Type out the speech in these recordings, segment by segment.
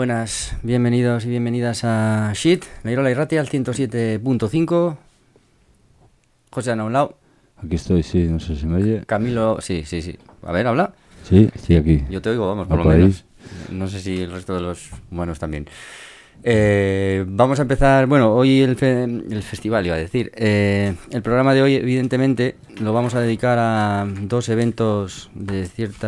buenas, bienvenidos y bienvenidas a Shit, la Irola y Ratia al 107.5. José Ana a un lado. Aquí estoy, sí, no sé si me oye. Camilo, sí. A ver, habla. Sí, estoy aquí. Yo te oigo, vamos, por lo menos. No sé si el resto de los humanos también. Vamos a empezar, bueno, hoy el festival, iba a decir. El programa de hoy, evidentemente, lo vamos a dedicar a dos eventos de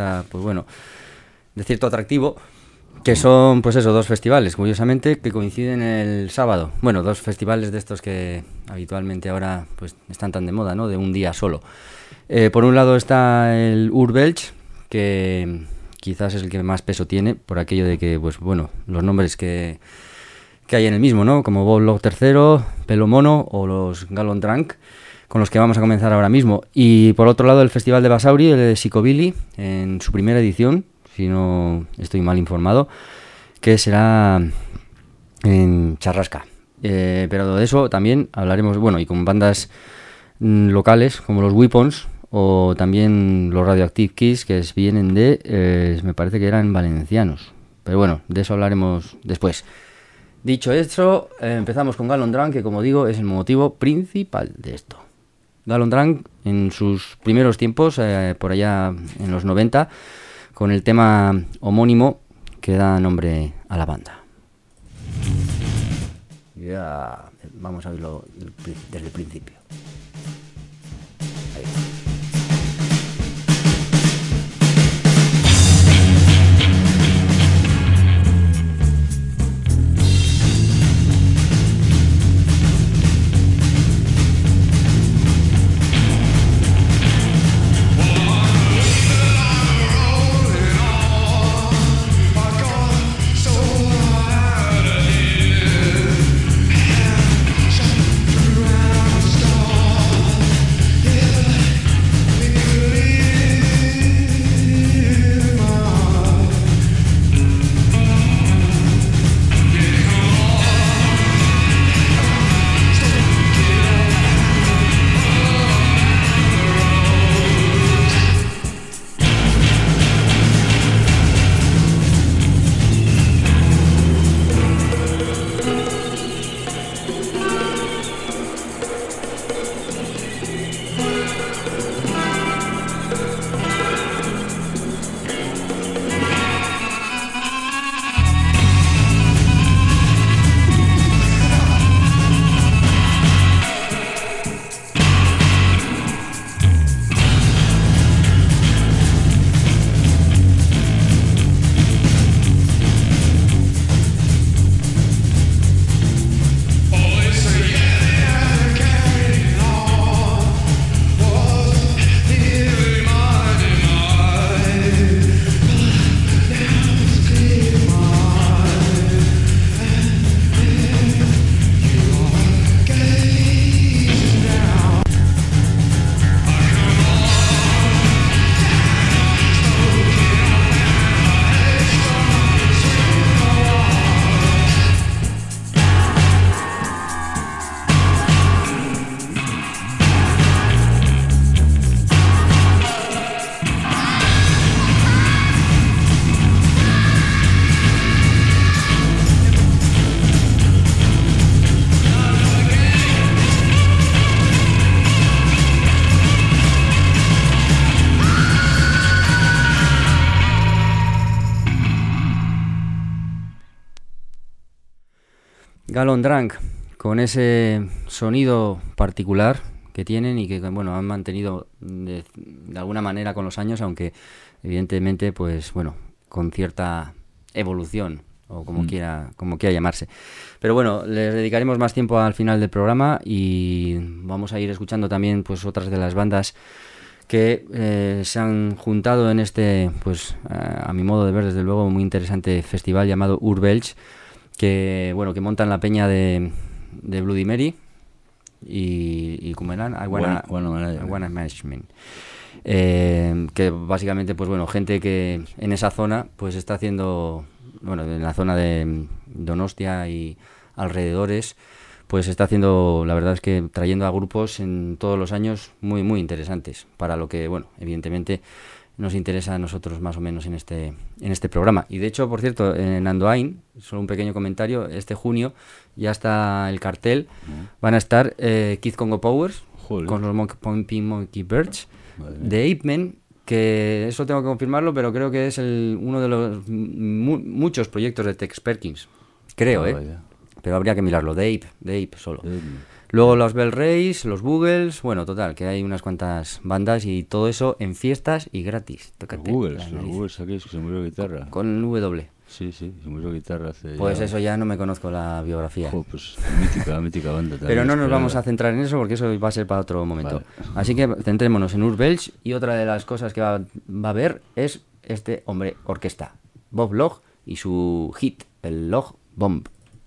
cierto atractivo, que son, pues eso, dos festivales, curiosamente, que coinciden el sábado. Bueno, dos festivales de estos que habitualmente ahora pues están tan de moda, ¿no? De un día solo. Por un lado está el Urbelch, que quizás es el que más peso tiene, por aquello de que, pues bueno, los nombres que hay en el mismo, ¿no? Como Bob Log III, Pelo Mono o los Gallon Drunk, con los que vamos a comenzar ahora mismo. Y por otro lado el Festival de Basauri, el de Psychobilly, en su primera edición, si no estoy mal informado, que será en Charrasca. Pero de eso también hablaremos, bueno, y con bandas locales como los Weapons o también los Radioactive Kids, que vienen de, me parece que eran valencianos. Pero bueno, de eso hablaremos después. Dicho esto, empezamos con Gallon Drunk, que como digo es el motivo principal de esto. Gallon Drunk en sus primeros tiempos, por allá en los 90, con el tema homónimo que da nombre a la banda. Ya, vamos a verlo desde el principio. Ahí va. Gallon Drunk, con ese sonido particular que tienen y que, bueno, han mantenido de alguna manera con los años, aunque evidentemente, pues bueno, con cierta evolución o como quiera llamarse. Pero bueno, les dedicaremos más tiempo al final del programa y vamos a ir escuchando también pues otras de las bandas que se han juntado en este, pues a mi modo de ver, desde luego, muy interesante festival llamado Urbelch, que bueno, que montan la peña de Bloody Mary y como eran I wanna Management, que básicamente, pues bueno, gente que en esa zona pues está haciendo, bueno, en la zona de Donostia y alrededores, pues está haciendo, la verdad es que trayendo a grupos en todos los años muy muy interesantes para lo que, bueno, evidentemente nos interesa a nosotros más o menos en este programa. Y de hecho, por cierto, en Andoain, solo un pequeño comentario, este junio ya está el cartel, van a estar Kid Congo Powers, Joder. con los Monkey Birds, Madre mía. de Ape Man, que eso tengo que confirmarlo, pero creo que es uno de los muchos proyectos de Tex Perkins, creo, Vaya. pero habría que mirarlo, de Ape solo. Eh, Luego los Bell Rays, los Boogles, bueno, total, que hay unas cuantas bandas y todo eso en fiestas y gratis. Los Tócate Googles, la los nariz. Googles aquellos que se murió guitarra. Con W. Sí, se murió guitarra hace Pues ya... eso ya no me conozco la biografía. Jo, pues mítica banda también. Pero no nos esperada. vamos a centrar en eso porque eso va a ser para otro momento. Vale. Así que centrémonos en Urs Belch, y otra de las cosas que va a haber es este hombre orquesta, Bob Log, y su hit, el Log Bomb.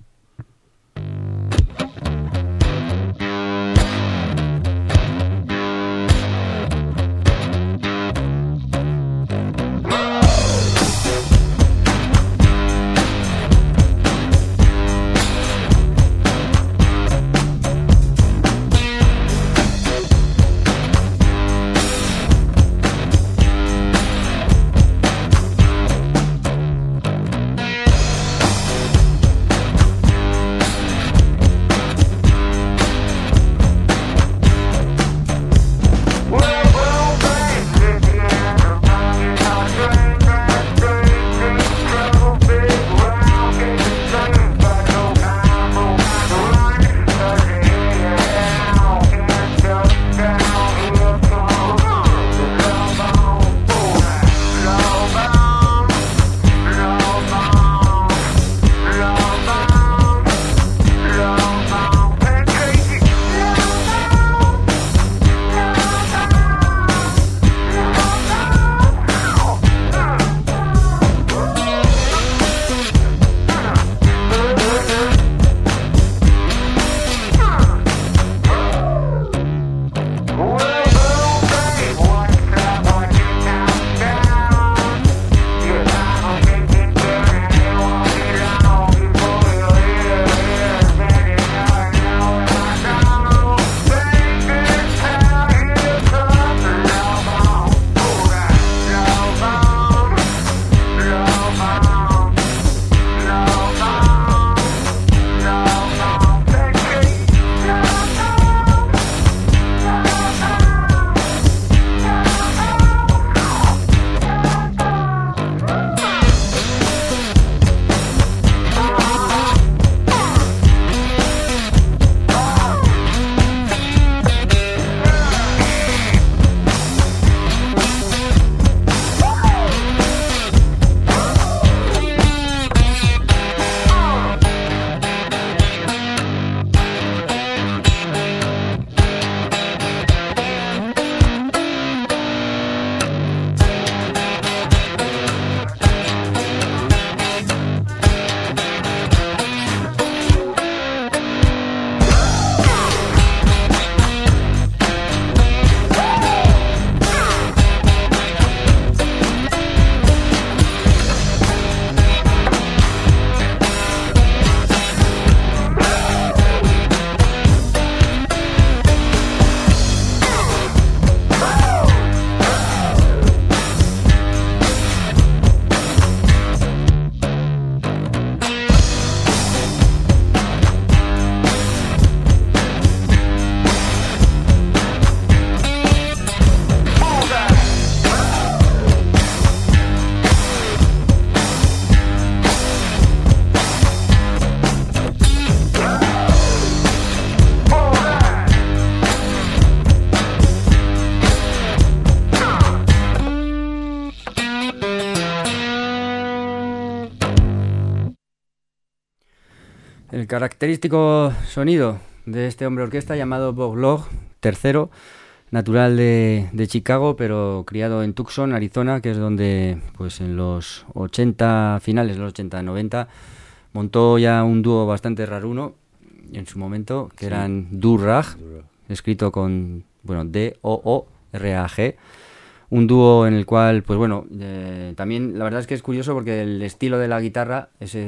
El característico sonido de este hombre orquesta llamado Bob Log, tercero, natural de Chicago, pero criado en Tucson, Arizona, que es donde pues en los 80, finales de los 80-90, montó ya un dúo bastante raruno en su momento, que eran Do-Rag, escrito con, bueno, D-O-O-R-A-G, un dúo en el cual, pues bueno, también la verdad es que es curioso porque el estilo de la guitarra,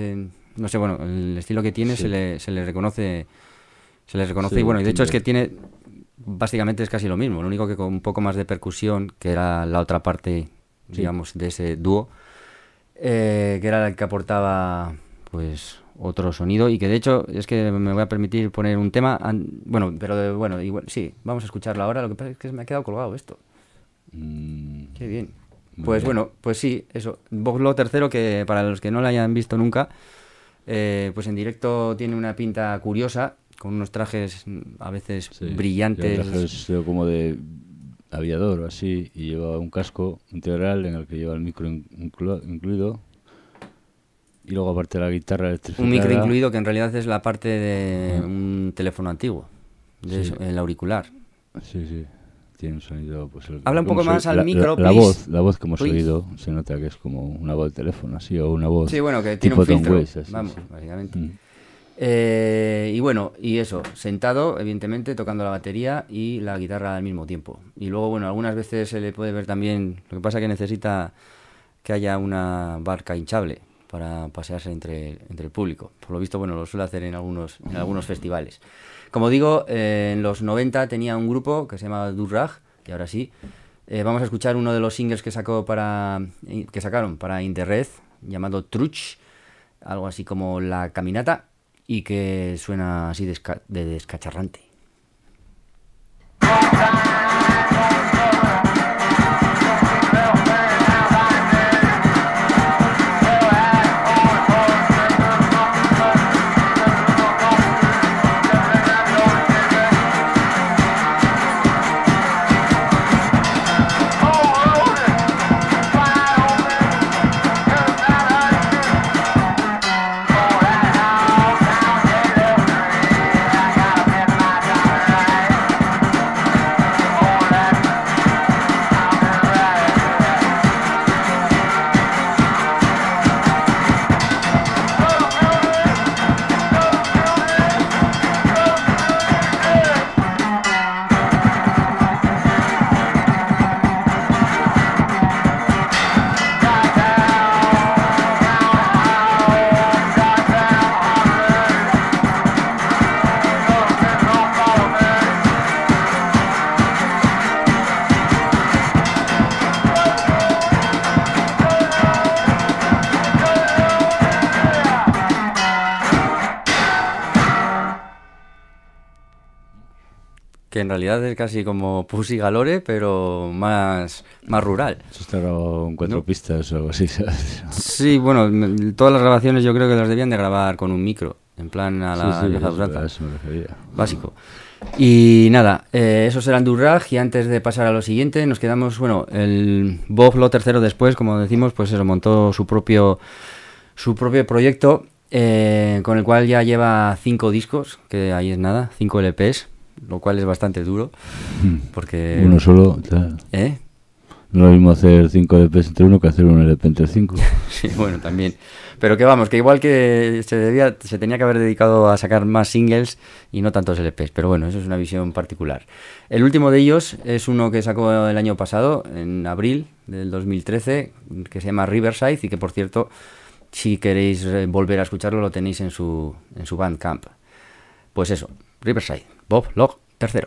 no sé, bueno, el estilo que tiene se le reconoce, y bueno, y de hecho es que tiene, básicamente es casi lo mismo, lo único que con un poco más de percusión, que era la otra parte digamos, de ese dúo, que era el que aportaba, pues, otro sonido y que de hecho es que me voy a permitir poner un tema, bueno, igual, sí, vamos a escucharlo ahora. Lo que pasa es que me ha quedado colgado esto. Qué bien. Pues bien. Bueno, pues sí, eso. Bob Lo tercero, que para los que no lo hayan visto nunca, pues en directo tiene una pinta curiosa, con unos trajes a veces brillantes. Trajes como de aviador o así, y lleva un casco integral en el que lleva el micro incluido. Y luego aparte de la guitarra electrificada. Un micro incluido que en realidad es la parte de un teléfono antiguo, el auricular. Sí. Tiene un sonido... Pues habla un poco más al micro, la voz que hemos oído se nota que es como una voz de teléfono, así, o una voz... Sí, bueno, que tiene un filtro, Waze, así, vamos, básicamente. Y bueno, y eso, sentado, evidentemente, tocando la batería y la guitarra al mismo tiempo. Y luego, bueno, algunas veces se le puede ver también... Lo que pasa es que necesita que haya una barca hinchable para pasearse entre el público. Por lo visto, bueno, lo suele hacer en algunos festivales. Como digo, en los 90 tenía un grupo que se llamaba Durrag, y ahora sí. Vamos a escuchar uno de los singles que sacaron para In The Red, llamado Truch, algo así como La Caminata, y que suena así de descacharrante. Que en realidad es casi como Pussy Galore, pero más rural. Eso está grabado en 4 pistas o algo así, ¿sabes? Sí, bueno, todas las grabaciones yo creo que las debían de grabar con un micro, en plan a la vieja usanza. Eso me refería. Básico. Y nada, esos eran Durrag, y antes de pasar a lo siguiente nos quedamos, bueno, el Bob Lo tercero después, como decimos, pues eso, montó su propio proyecto, con el cual ya lleva 5 discos, que ahí es nada, 5 LPs, lo cual es bastante duro, porque... Uno solo, tal. No es lo mismo hacer 5 LPs entre uno que hacer un LP entre 5. Sí, bueno, también. Pero que vamos, que igual que se tenía que haber dedicado a sacar más singles y no tantos LPs. Pero bueno, eso es una visión particular. El último de ellos es uno que sacó el año pasado, en abril del 2013, que se llama Riverside, y que, por cierto, si queréis volver a escucharlo, lo tenéis en su Bandcamp. Pues eso, Riverside, Bob Lo tercero.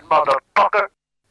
motherfucker.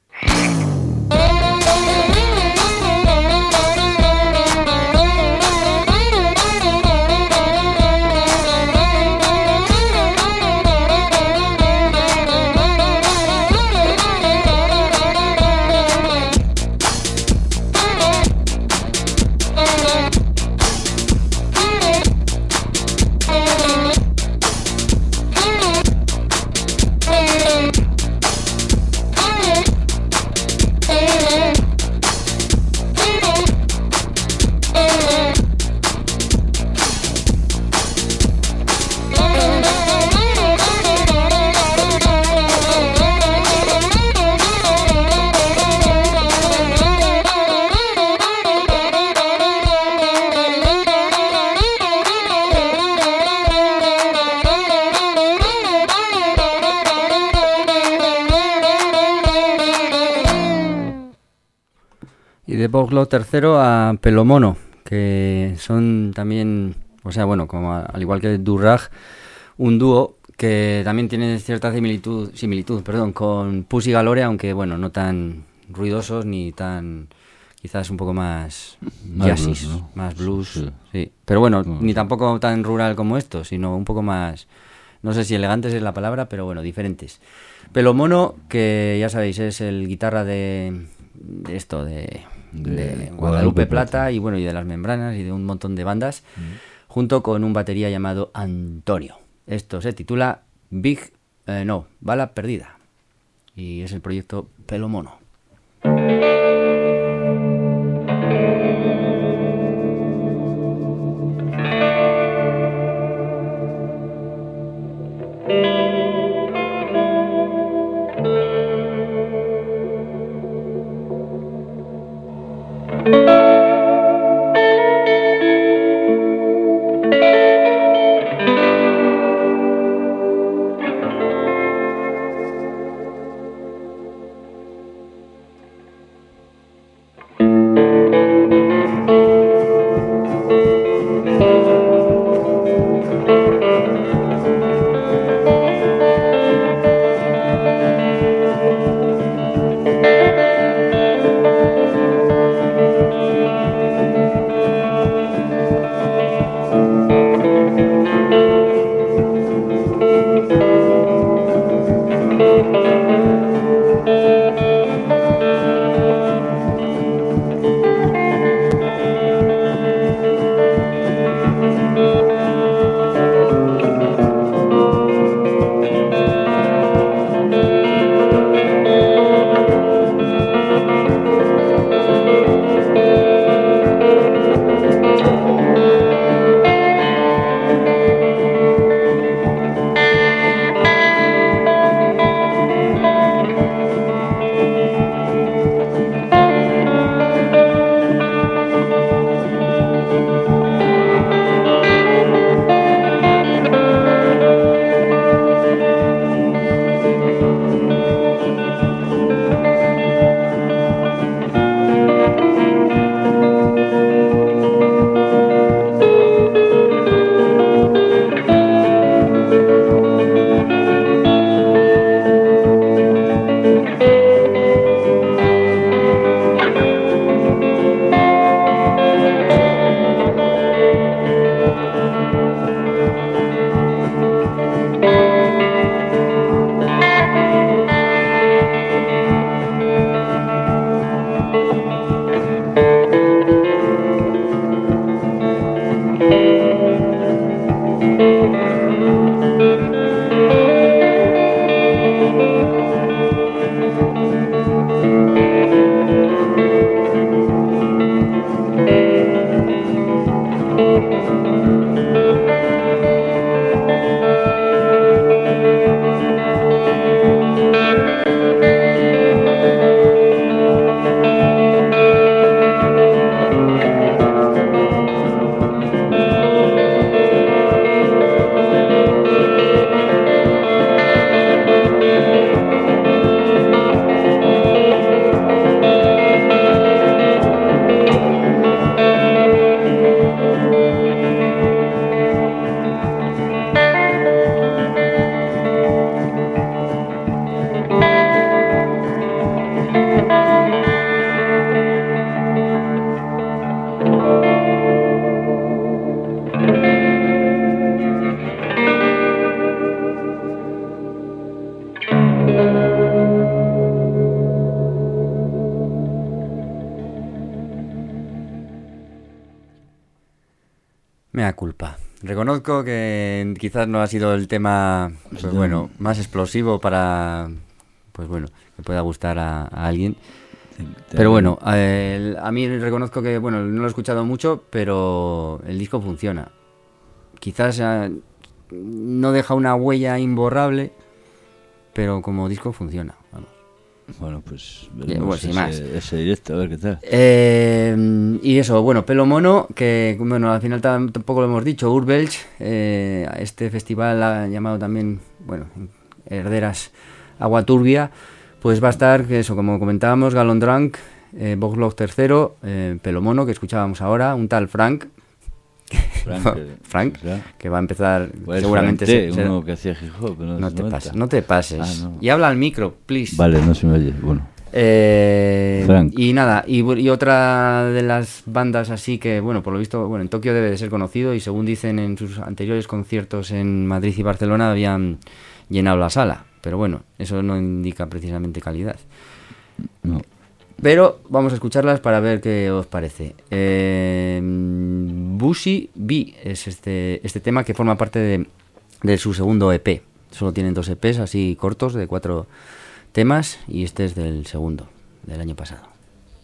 Y de Boglo tercero a Pelomono, que son también, o sea, bueno, como al igual que Durrag, un dúo que también tiene cierta similitud, con Pussy Galore, aunque bueno, no tan ruidosos ni tan, quizás un poco más jazzis, blues, ¿no? más blues, Sí. sí. Pero bueno, No, ni sí. tampoco tan rural como esto, sino un poco más, no sé si elegantes es la palabra, pero bueno, diferentes. Pelomono, que ya sabéis, es el guitarra de esto, de Guadalupe Plata y bueno, y de Las Membranas y de un montón de bandas, junto con un batería llamado Antonio. Esto se titula Bala Perdida y es el proyecto Pelomono. Mea culpa. Reconozco que quizás no ha sido el tema, pues bueno, más explosivo para, pues bueno, que pueda gustar a alguien. Pero bueno, a mí reconozco que, bueno, no lo he escuchado mucho, pero el disco funciona. Quizás no deja una huella imborrable, pero como disco funciona, vamos. Bueno, pues veremos sin más. ese directo, a ver qué tal. Y eso, bueno, Pelo Mono, que bueno, al final tampoco lo hemos dicho, Urbelch, este festival llamado también, bueno, Herderas Agua Turbia, pues va a estar, que eso, como comentábamos, Gallon Drunk, Voxlog III, Pelo Mono, que escuchábamos ahora, un tal Frank, que va a empezar pues seguramente uno que hacía hip hop, no te pases. No. Y habla al micro, please. Vale, no se me oye. Bueno. Y nada, y otra de las bandas así que, bueno, por lo visto, bueno, en Tokio debe de ser conocido, y según dicen en sus anteriores conciertos en Madrid y Barcelona habían llenado la sala, pero bueno, eso no indica precisamente calidad. No. Pero vamos a escucharlas para ver qué os parece. Bushy B es este tema que forma parte de su segundo EP. Solo tienen 2 EPs así cortos de 4 temas, y este es del segundo, del año pasado.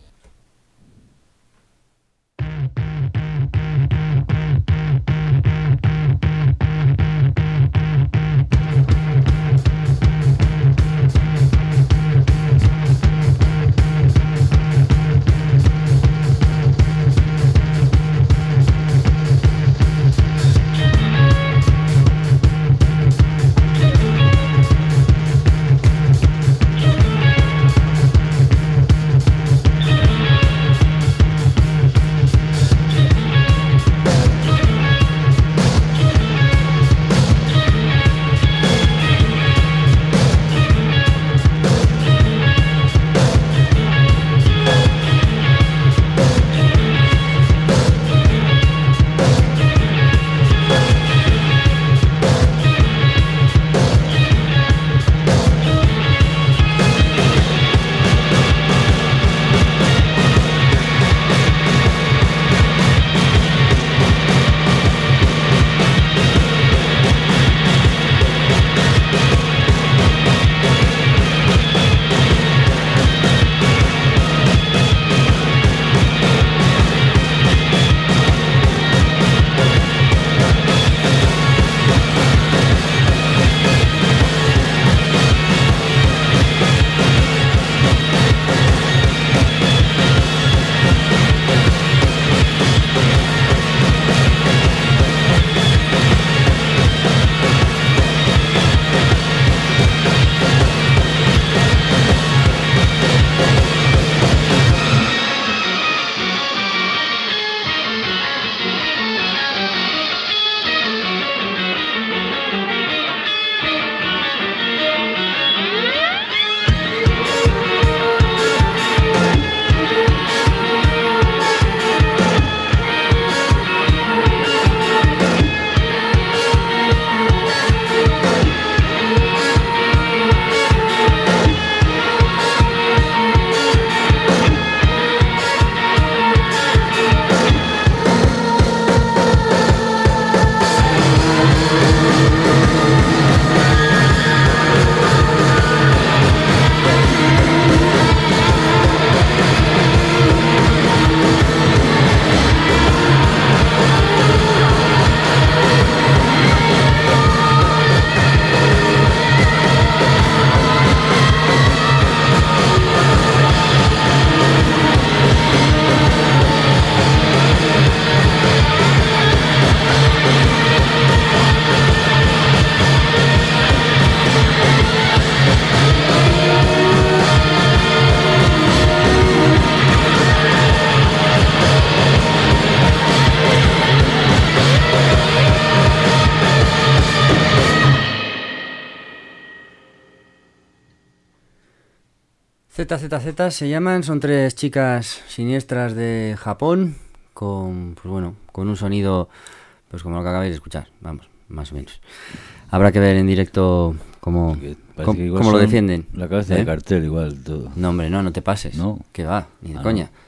ZZZ se llaman, son 3 chicas siniestras de Japón con, pues bueno, con un sonido pues como lo que acabáis de escuchar, vamos, más o menos. Habrá que ver en directo cómo lo defienden. La cabeza de cartel igual todo. No, hombre, no te pases. ¿No? Que va, ni de coña.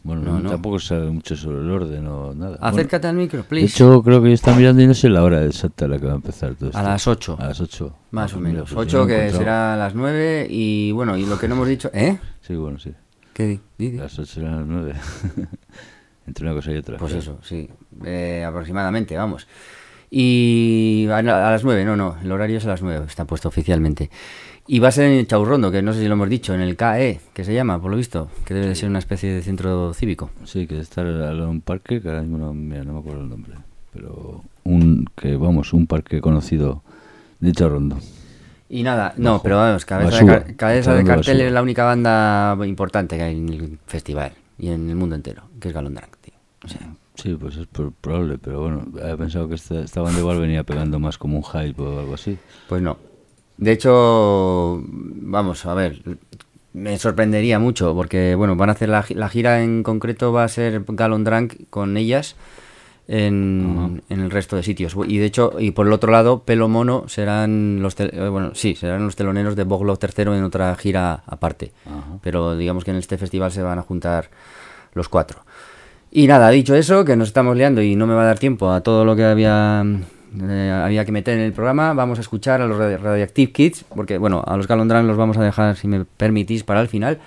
Bueno, No. tampoco sabe mucho sobre el orden o nada. Acércate al micro, De please. hecho, creo que está mirando y no sé la hora exacta a la que va a empezar todo esto. A las 8. A las 8. Más o menos. Pues 8 yo lo he que encontrado. será a las 9 y bueno, y lo que no hemos dicho... ¿Eh? Sí, bueno, sí. ¿Qué dices? Las 8 serán las 9. Entre una cosa y otra. Pues eso, sí. Aproximadamente, vamos. Y a las 9, no, el horario es a las 9, está puesto oficialmente. Y va a ser en el Chaurrondo, que no sé si lo hemos dicho, en el CAE, que se llama, por lo visto, que debe de ser una especie de centro cívico. Sí, que está al lado de un parque, que ahora mismo no me acuerdo el nombre. Pero un parque conocido de Chaurrondo. Y nada, no, Bajo. pero vamos, Cabeza Basura. de Chaurrondo Cartel Basura. es la única banda importante que hay en el festival y en el mundo entero, que es Galondrang, tío. O sea, Sí, pues es probable, pero bueno, había pensado que esta banda igual venía pegando más como un hype o algo así. pues no. De hecho, vamos, a ver, me sorprendería mucho porque, bueno, van a hacer la gira en concreto, va a ser Galondrang con ellas en el resto de sitios. Y de hecho, y por el otro lado, Pelo Mono serán serán los teloneros de Boglog III en otra gira aparte. Ajá. Pero digamos que en este festival se van a juntar los 4. Y nada, dicho eso, que nos estamos liando y no me va a dar tiempo a todo lo que había que meter en el programa, vamos a escuchar a los Radioactive Kids, porque bueno, a los Galondrang los vamos a dejar, si me permitís, para el final.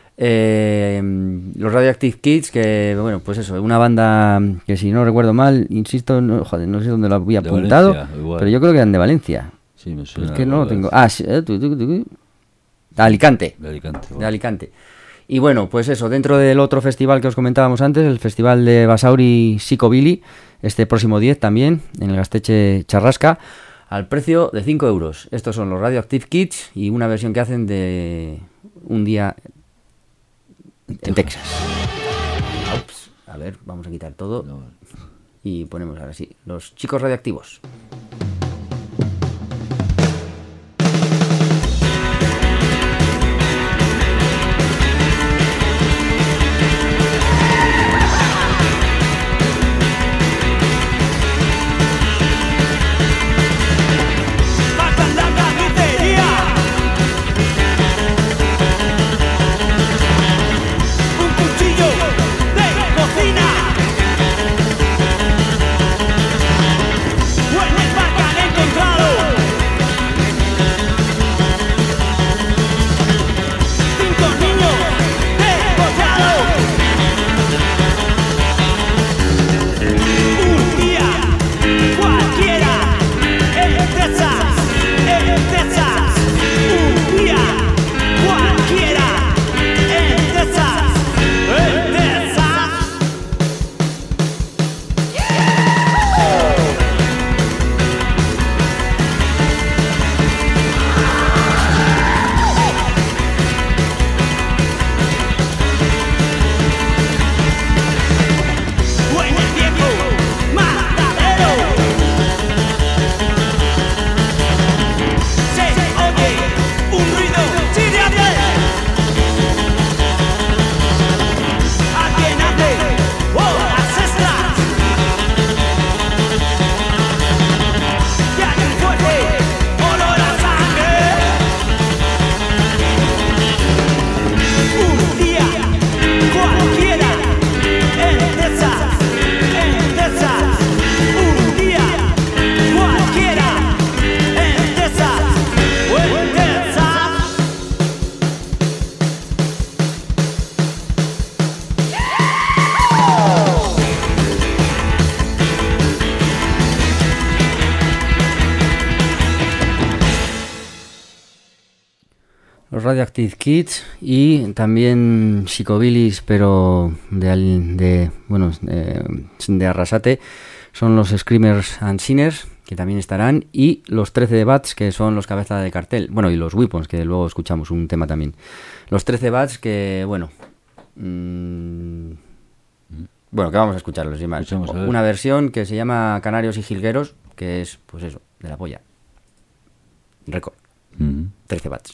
Los Radioactive Kids, que bueno, pues eso, una banda que si no recuerdo mal, insisto, no sé dónde lo había De apuntado, Valencia, igual. pero yo creo que eran de Valencia. Sí, me Pero suena. es que no lo algo tengo. de- Sí, de Alicante. De Alicante. De Alicante. Y bueno, pues eso, dentro del otro festival que os comentábamos antes, el festival de Basauri Psicobilly, este próximo 10 también, en el Gasteche Charrasca, al precio de 5 euros. Estos son los Radioactive Kids y una versión que hacen de Un día en Texas. Ups, a ver, vamos a quitar todo No, y ponemos ahora sí, los chicos radioactivos. Matan la carnicería. Un cuchillo de cocina. O en el bar que han encontrado 5 niños despojados. Un día cualquiera. En Texas. Un día cualquiera. En Texas. O en el viejo matadero. Se oye un ruido chirriante. Alguien hace horas extras. Y hay un fuerte olor a sangre. Un día cualquiera. En Texas. Un día cualquiera. En Texas. O en Texas. Los Radioactive Kids y también Psicobilis, pero de Arrasate, son los Screamers and Sinners, que también estarán, y los 13 de Bats, que son los cabezas de cartel, bueno, y los Weapons, que luego escuchamos un tema también. Los 13 Bats, que bueno, que vamos a escucharlos, sin más. Escuchamos, a ver. Una versión que se llama Canarios y Jilgueros, que es, pues eso, de la polla. Récord, 13 Bats.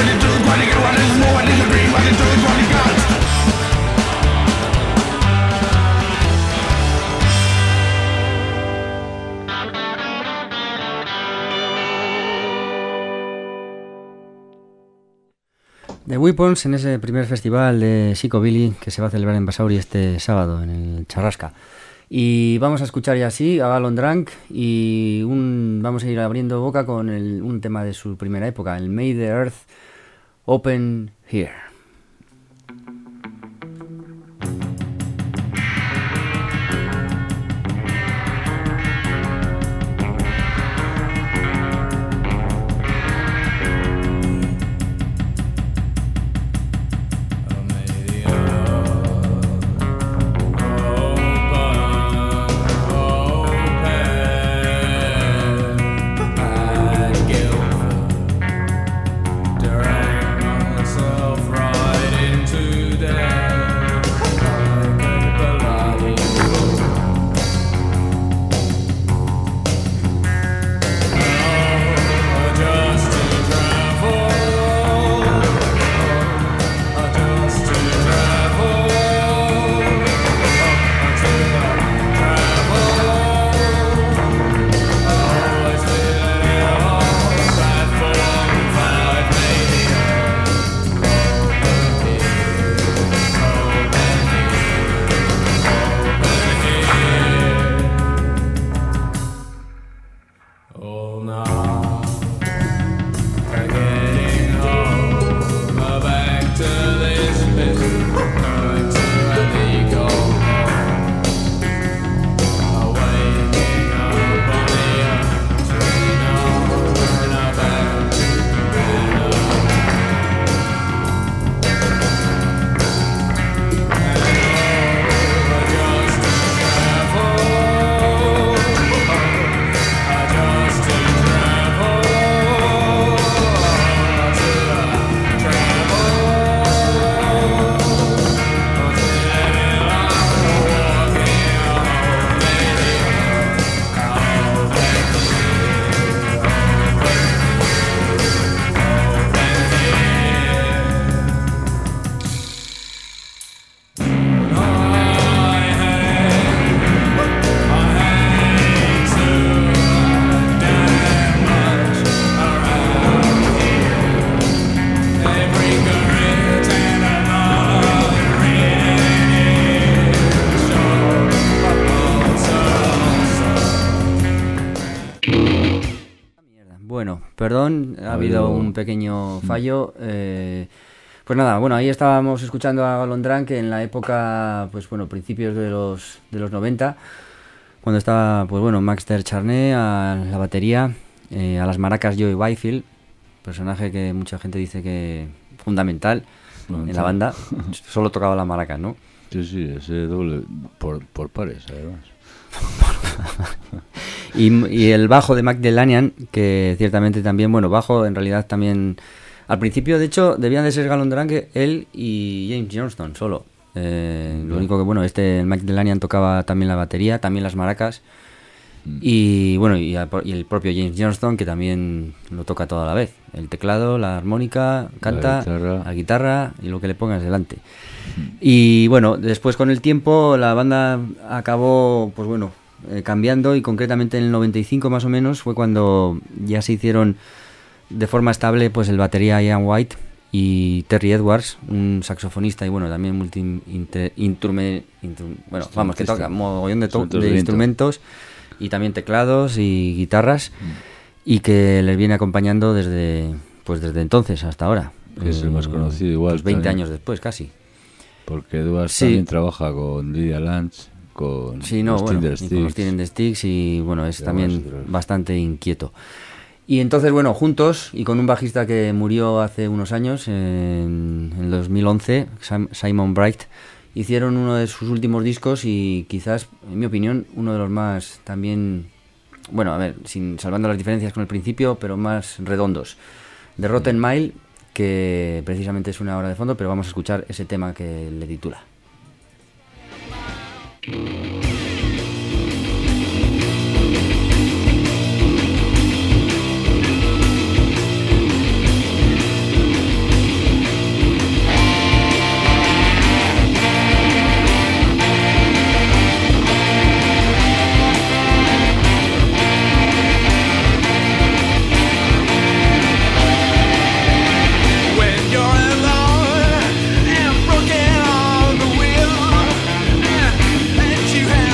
The Weapons en ese primer festival de Psychobilly que se va a celebrar en Basauri este sábado en el Charrasca. Y vamos a escuchar ya así a Avalon Drunk y vamos a ir abriendo boca con un tema de su primera época, el May the Earth Open Here. Drag myself right perdón, ha habido un pequeño fallo. Pues nada, bueno, ahí estábamos escuchando a Golondrán, que en la época, pues bueno, principios de los 90, cuando estaba, pues bueno, Maxter Charney a la batería, a las maracas Joey Byfield, personaje que mucha gente dice que fundamental en la banda, solo tocaba las maracas, ¿no? Sí, ese doble por pares, además. y el bajo de Mac Delanian, que ciertamente también, bueno, bajo en realidad también, al principio de hecho debían de ser Golondrán, que él y James Johnston solo. Lo único que, bueno, Mac Delanian tocaba también la batería, también las maracas, y bueno, y el propio James Johnston, que también lo toca todo a la vez, el teclado, la armónica, canta, la guitarra y lo que le pongas delante. Y bueno, después con el tiempo la banda acabó, pues bueno, cambiando, y concretamente en el 95 más o menos fue cuando ya se hicieron de forma estable pues el batería Ian White y Terry Edwards, un saxofonista y bueno, también vamos, que toca mogollón de instrumentos, y también teclados y guitarras, y que les viene acompañando desde entonces hasta ahora. Que es el más conocido igual. Pues 20 también, años después casi. Porque Edwards también trabaja con Lydia Lunch, con los Tinder Sticks, y bueno, es también bastante inquieto. Y entonces, bueno, juntos y con un bajista que murió hace unos años, en el 2011, Simon Bright, hicieron uno de sus últimos discos y quizás, en mi opinión, uno de los más también, bueno, a ver, salvando las diferencias con el principio, pero más redondos. The Rotten Mile, que precisamente es una hora de fondo, pero vamos a escuchar ese tema que le titula. Broken on the wheel, and you have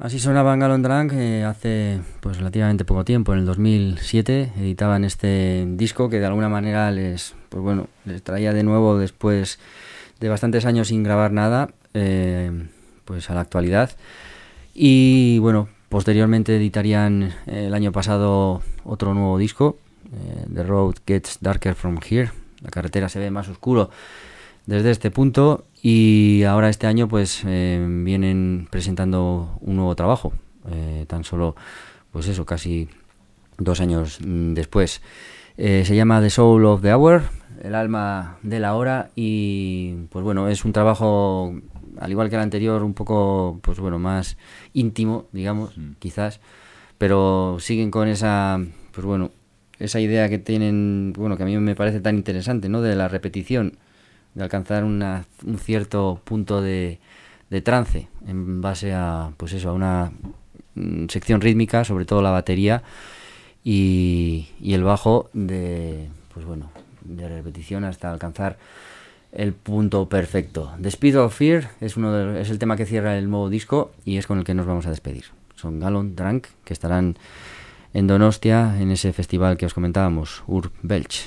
Así sonaban Gallon Drunk hace pues relativamente poco tiempo, en el 2007 editaban este disco que de alguna manera les traía de nuevo después de bastantes años sin grabar nada, pues a la actualidad. Y bueno, posteriormente editarían el año pasado otro nuevo disco, The Road Gets Darker From Here, la carretera se ve más oscuro desde este punto, y ahora este año pues vienen presentando un nuevo trabajo, tan solo pues eso, casi 2 años después. Se llama The Soul of the Hour, el alma de la hora, y pues bueno, es un trabajo, al igual que el anterior, un poco pues bueno, más íntimo, digamos, quizás, pero siguen con esa pues bueno, esa idea que tienen, bueno, que a mí me parece tan interesante, ¿no? De la repetición, de alcanzar un cierto punto de trance en base a pues eso, a una sección rítmica, sobre todo la batería y el bajo de pues bueno, de repetición hasta alcanzar el punto perfecto. The Speed of Fear es el tema que cierra el nuevo disco y es con el que nos vamos a despedir. Son Gallon Drunk, que estarán en Donostia en ese festival que os comentábamos, Urb Belch.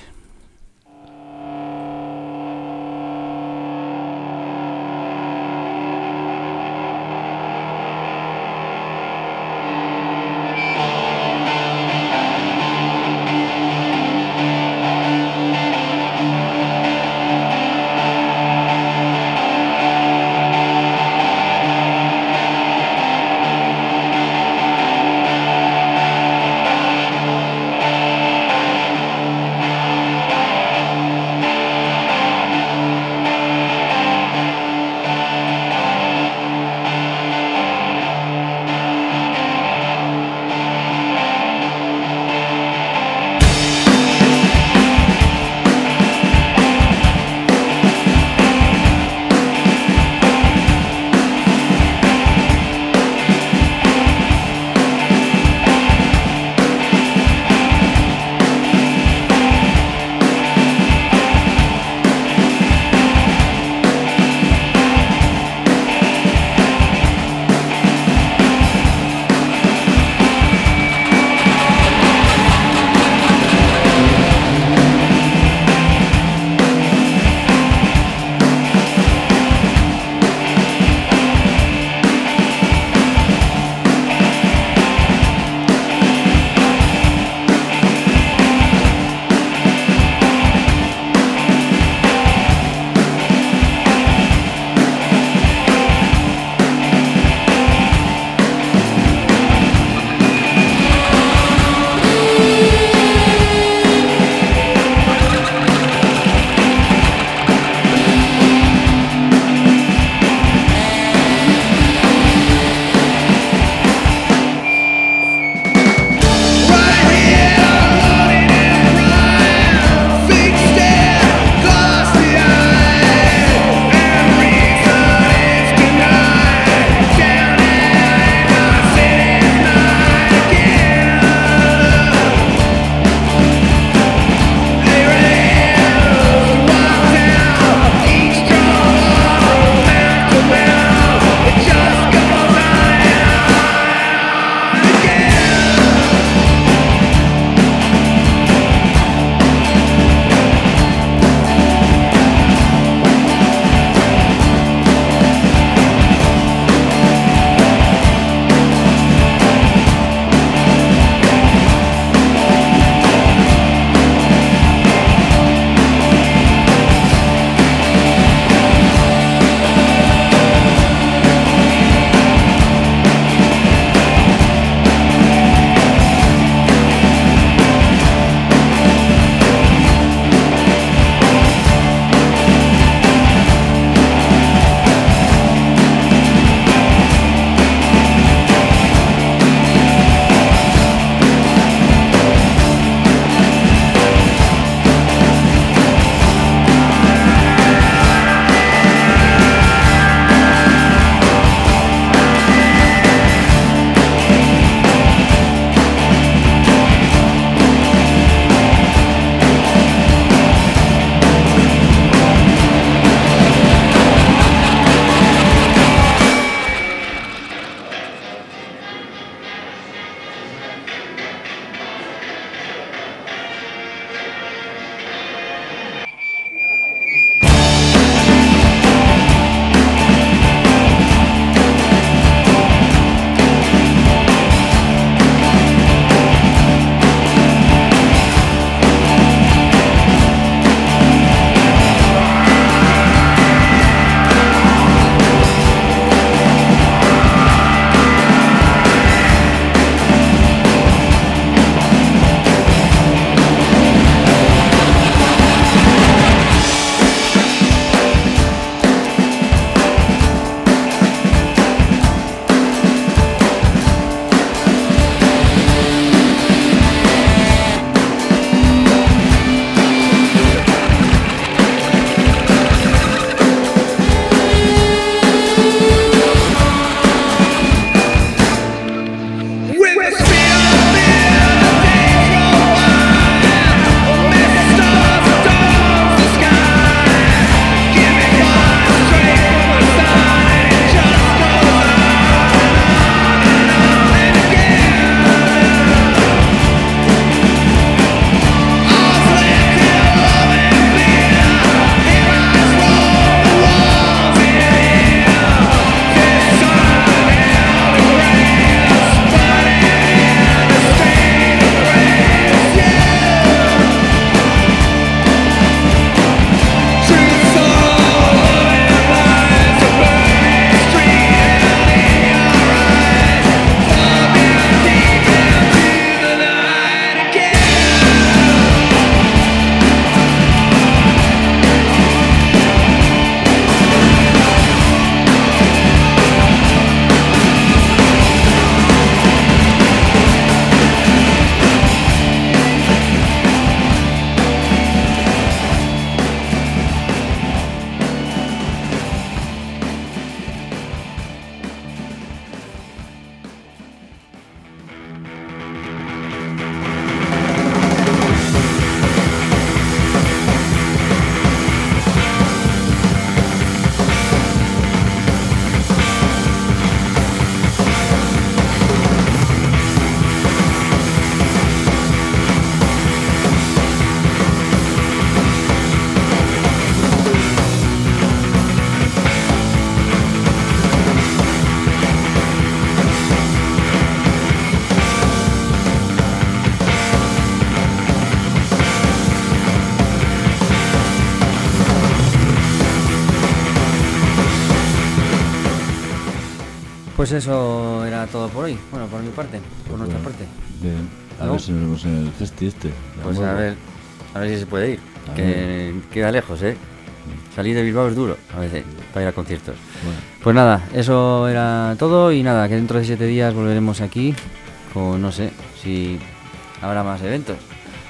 Pues eso era todo por hoy. Bueno, por mi parte, por nuestra parte. Bien. A ¿No? ver si nos vemos en el festi este. Pues a ver si se puede ir. A Que queda lejos, ¿eh? Salir de Bilbao es duro a veces para ir a conciertos. Bueno, Pues nada, eso era todo y nada, que dentro de 7 días volveremos aquí con, no sé, si habrá más eventos.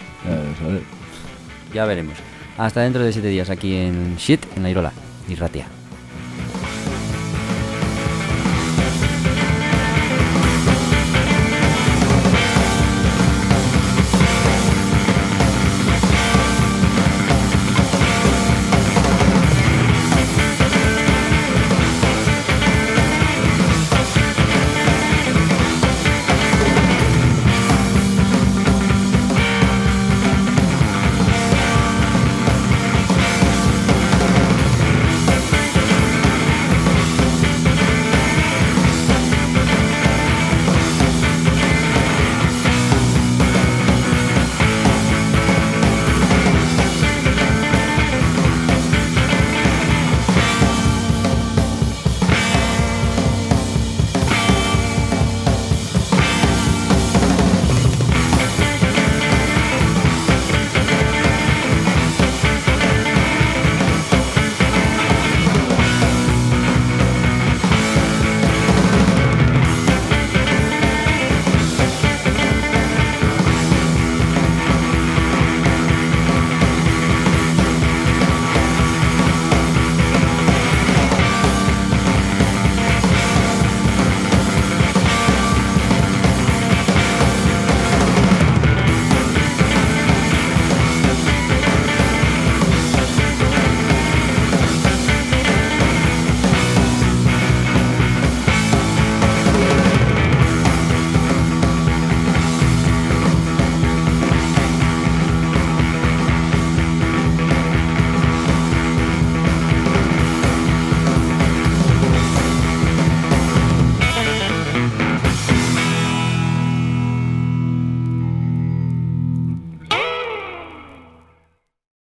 a ver. Ya veremos. Hasta dentro de 7 días aquí en Shit, en La Irola, Irratia.